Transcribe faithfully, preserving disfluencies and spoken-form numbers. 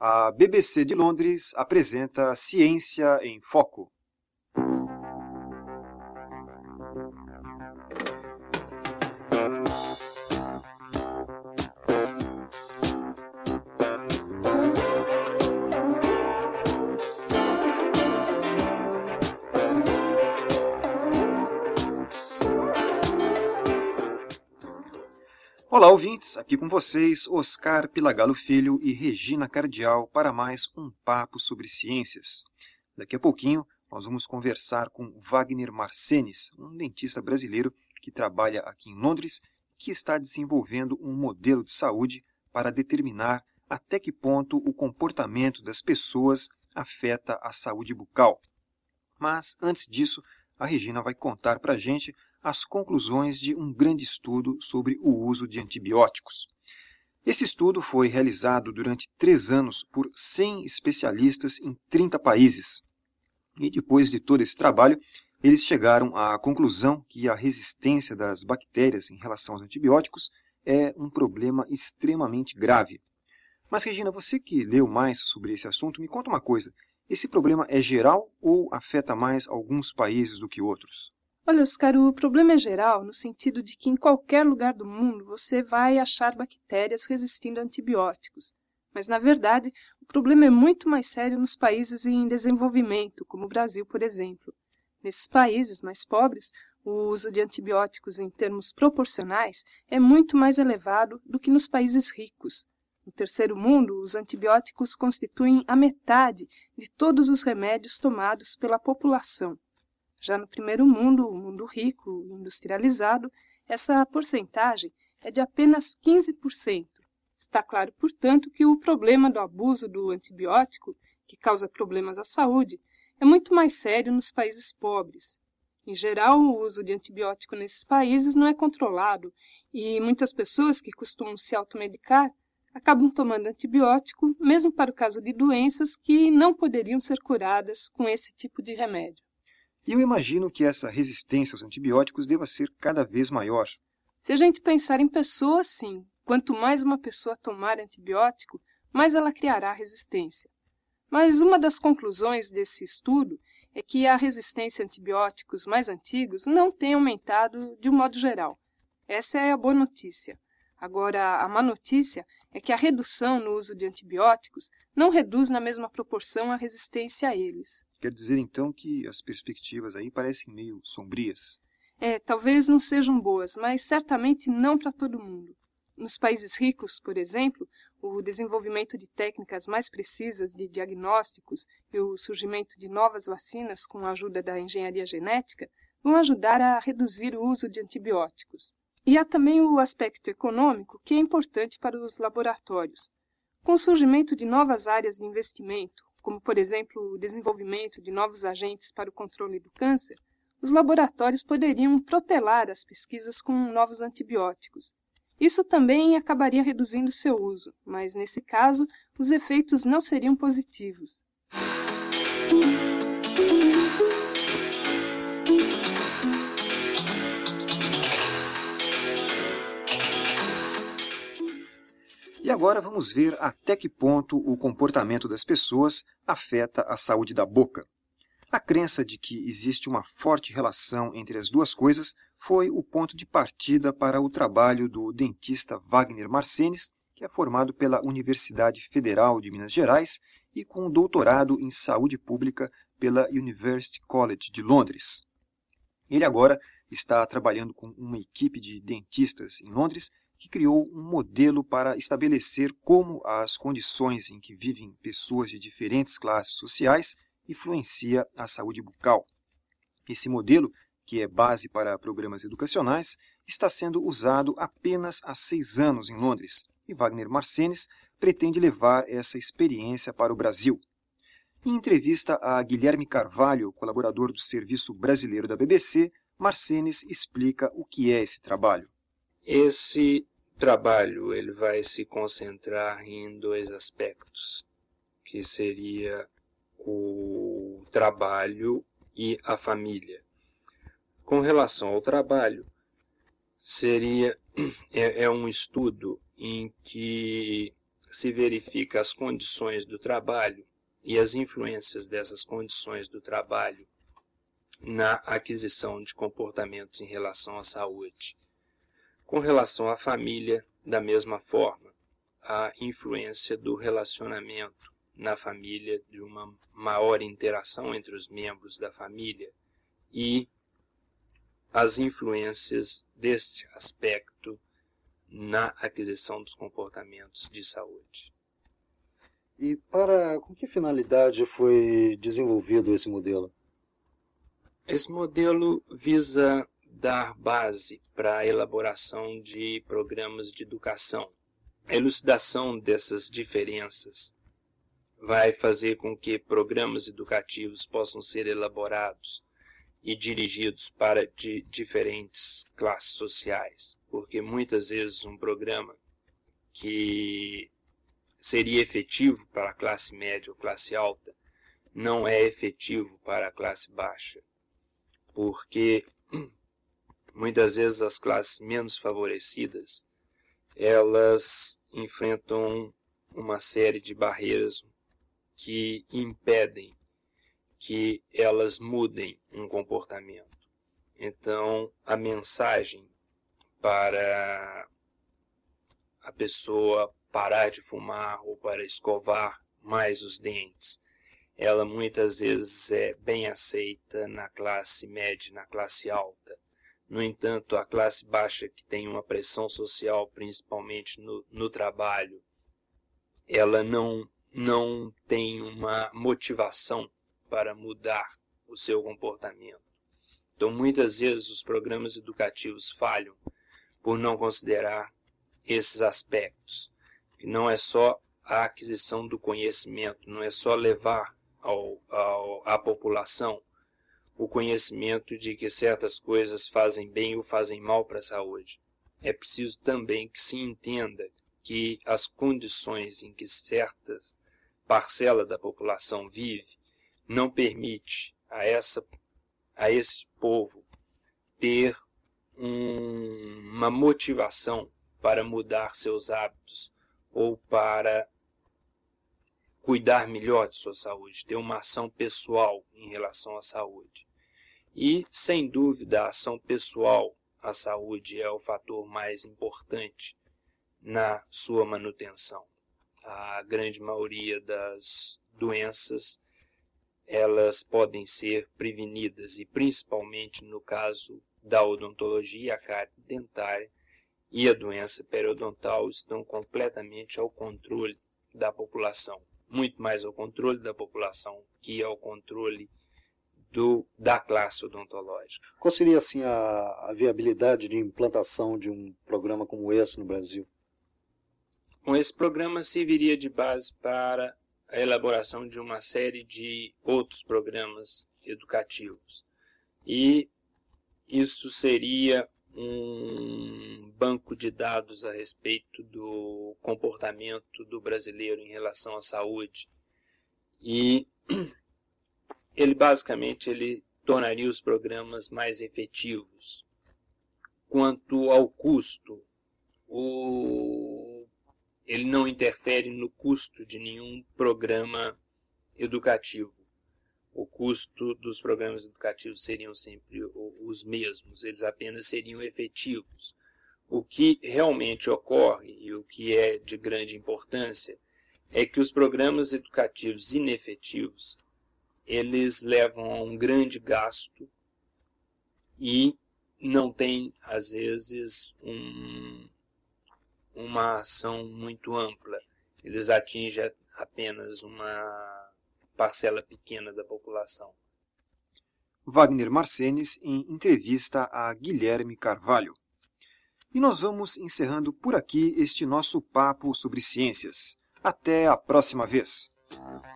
A B B C de Londres apresenta Ciência em Foco. Olá, ouvintes! Aqui com vocês, Oscar Pilagalo Filho e Regina Cardial para mais um papo sobre ciências. Daqui a pouquinho, nós vamos conversar com Wagner Marcenes, um dentista brasileiro que trabalha aqui em Londres e que está desenvolvendo um modelo de saúde para determinar até que ponto o comportamento das pessoas afeta a saúde bucal. Mas, antes disso, a Regina vai contar para a gente as conclusões de um grande estudo sobre o uso de antibióticos. Esse estudo foi realizado durante três anos por cem especialistas em trinta países. E depois de todo esse trabalho, eles chegaram à conclusão que a resistência das bactérias em relação aos antibióticos é um problema extremamente grave. Mas, Regina, você que leu mais sobre esse assunto, me conta uma coisa. Esse problema é geral ou afeta mais alguns países do que outros? Olha, Oscar, o problema é geral no sentido de que em qualquer lugar do mundo você vai achar bactérias resistindo a antibióticos. Mas, na verdade, o problema é muito mais sério nos países em desenvolvimento, como o Brasil, por exemplo. Nesses países mais pobres, o uso de antibióticos em termos proporcionais é muito mais elevado do que nos países ricos. No terceiro mundo, os antibióticos constituem a metade de todos os remédios tomados pela população. Já no primeiro mundo, o mundo rico e industrializado, essa porcentagem é de apenas quinze por cento. Está claro, portanto, que o problema do abuso do antibiótico, que causa problemas à saúde, é muito mais sério nos países pobres. Em geral, o uso de antibiótico nesses países não é controlado e muitas pessoas que costumam se automedicar acabam tomando antibiótico, mesmo para o caso de doenças que não poderiam ser curadas com esse tipo de remédio. E eu imagino que essa resistência aos antibióticos deva ser cada vez maior. Se a gente pensar em pessoas, sim. Quanto mais uma pessoa tomar antibiótico, mais ela criará resistência. Mas uma das conclusões desse estudo é que a resistência a antibióticos mais antigos não tem aumentado de um modo geral. Essa é a boa notícia. Agora, a má notícia é que a redução no uso de antibióticos não reduz na mesma proporção a resistência a eles. Quer dizer, então, que as perspectivas aí parecem meio sombrias? É, talvez não sejam boas, mas certamente não para todo mundo. Nos países ricos, por exemplo, o desenvolvimento de técnicas mais precisas de diagnósticos e o surgimento de novas vacinas com a ajuda da engenharia genética vão ajudar a reduzir o uso de antibióticos. E há também o aspecto econômico, que é importante para os laboratórios. Com o surgimento de novas áreas de investimento, como, por exemplo, o desenvolvimento de novos agentes para o controle do câncer, os laboratórios poderiam protelar as pesquisas com novos antibióticos. Isso também acabaria reduzindo seu uso, mas, nesse caso, os efeitos não seriam positivos. E agora vamos ver até que ponto o comportamento das pessoas afeta a saúde da boca. A crença de que existe uma forte relação entre as duas coisas foi o ponto de partida para o trabalho do dentista Wagner Marcenes, que é formado pela Universidade Federal de Minas Gerais e com doutorado em saúde pública pela University College de Londres. Ele agora está trabalhando com uma equipe de dentistas em Londres que criou um modelo para estabelecer como as condições em que vivem pessoas de diferentes classes sociais influencia a saúde bucal. Esse modelo, que é base para programas educacionais, está sendo usado apenas há seis anos em Londres, e Wagner Marcenes pretende levar essa experiência para o Brasil. Em entrevista a Guilherme Carvalho, colaborador do Serviço Brasileiro da B B C, Marcenes explica o que é esse trabalho. Esse trabalho ele vai se concentrar em dois aspectos, que seria o trabalho e a família. Com relação ao trabalho, seria é, é um estudo em que se verifica as condições do trabalho e as influências dessas condições do trabalho na aquisição de comportamentos em relação à saúde. Com relação à família, da mesma forma, a influência do relacionamento na família, de uma maior interação entre os membros da família e as influências deste aspecto na aquisição dos comportamentos de saúde. E para com que finalidade foi desenvolvido esse modelo? Esse modelo visa dar base para a elaboração de programas de educação. A elucidação dessas diferenças vai fazer com que programas educativos possam ser elaborados e dirigidos para de diferentes classes sociais, porque muitas vezes um programa que seria efetivo para a classe média ou classe alta não é efetivo para a classe baixa, porque muitas vezes as classes menos favorecidas elas enfrentam uma série de barreiras que impedem que elas mudem um comportamento. Então, a mensagem para a pessoa parar de fumar ou para escovar mais os dentes, ela muitas vezes é bem aceita na classe média, na classe alta. No entanto, a classe baixa, que tem uma pressão social, principalmente no, no trabalho, ela não, não tem uma motivação para mudar o seu comportamento. Então, muitas vezes, os programas educativos falham por não considerar esses aspectos. E não é só a aquisição do conhecimento, não é só levar ao, ao, à população o conhecimento de que certas coisas fazem bem ou fazem mal para a saúde. É preciso também que se entenda que as condições em que certa parcela da população vive não permite a, essa, a esse povo ter um, uma motivação para mudar seus hábitos ou para cuidar melhor de sua saúde, ter uma ação pessoal em relação à saúde. E, sem dúvida, a ação pessoal à saúde é o fator mais importante na sua manutenção. A grande maioria das doenças, elas podem ser prevenidas, e principalmente no caso da odontologia, a cárie dentária e a doença periodontal estão completamente ao controle da população. Muito mais ao controle da população que ao controle do, da classe odontológica. Qual seria assim a, a viabilidade de implantação de um programa como esse no Brasil? Com esse programa serviria de base para a elaboração de uma série de outros programas educativos. E isso seria um banco de dados a respeito do comportamento do brasileiro em relação à saúde. E ele basicamente ele tornaria os programas mais efetivos. Quanto ao custo, o... ele não interfere no custo de nenhum programa educativo. O custo dos programas educativos seriam sempre os mesmos, eles apenas seriam efetivos. O que realmente ocorre e o que é de grande importância é que os programas educativos inefetivos, eles levam a um grande gasto e não tem, às vezes, um, uma ação muito ampla. Eles atingem apenas uma parcela pequena da população. Wagner Marcenes em entrevista a Guilherme Carvalho. E nós vamos encerrando por aqui este nosso papo sobre ciências. Até a próxima vez!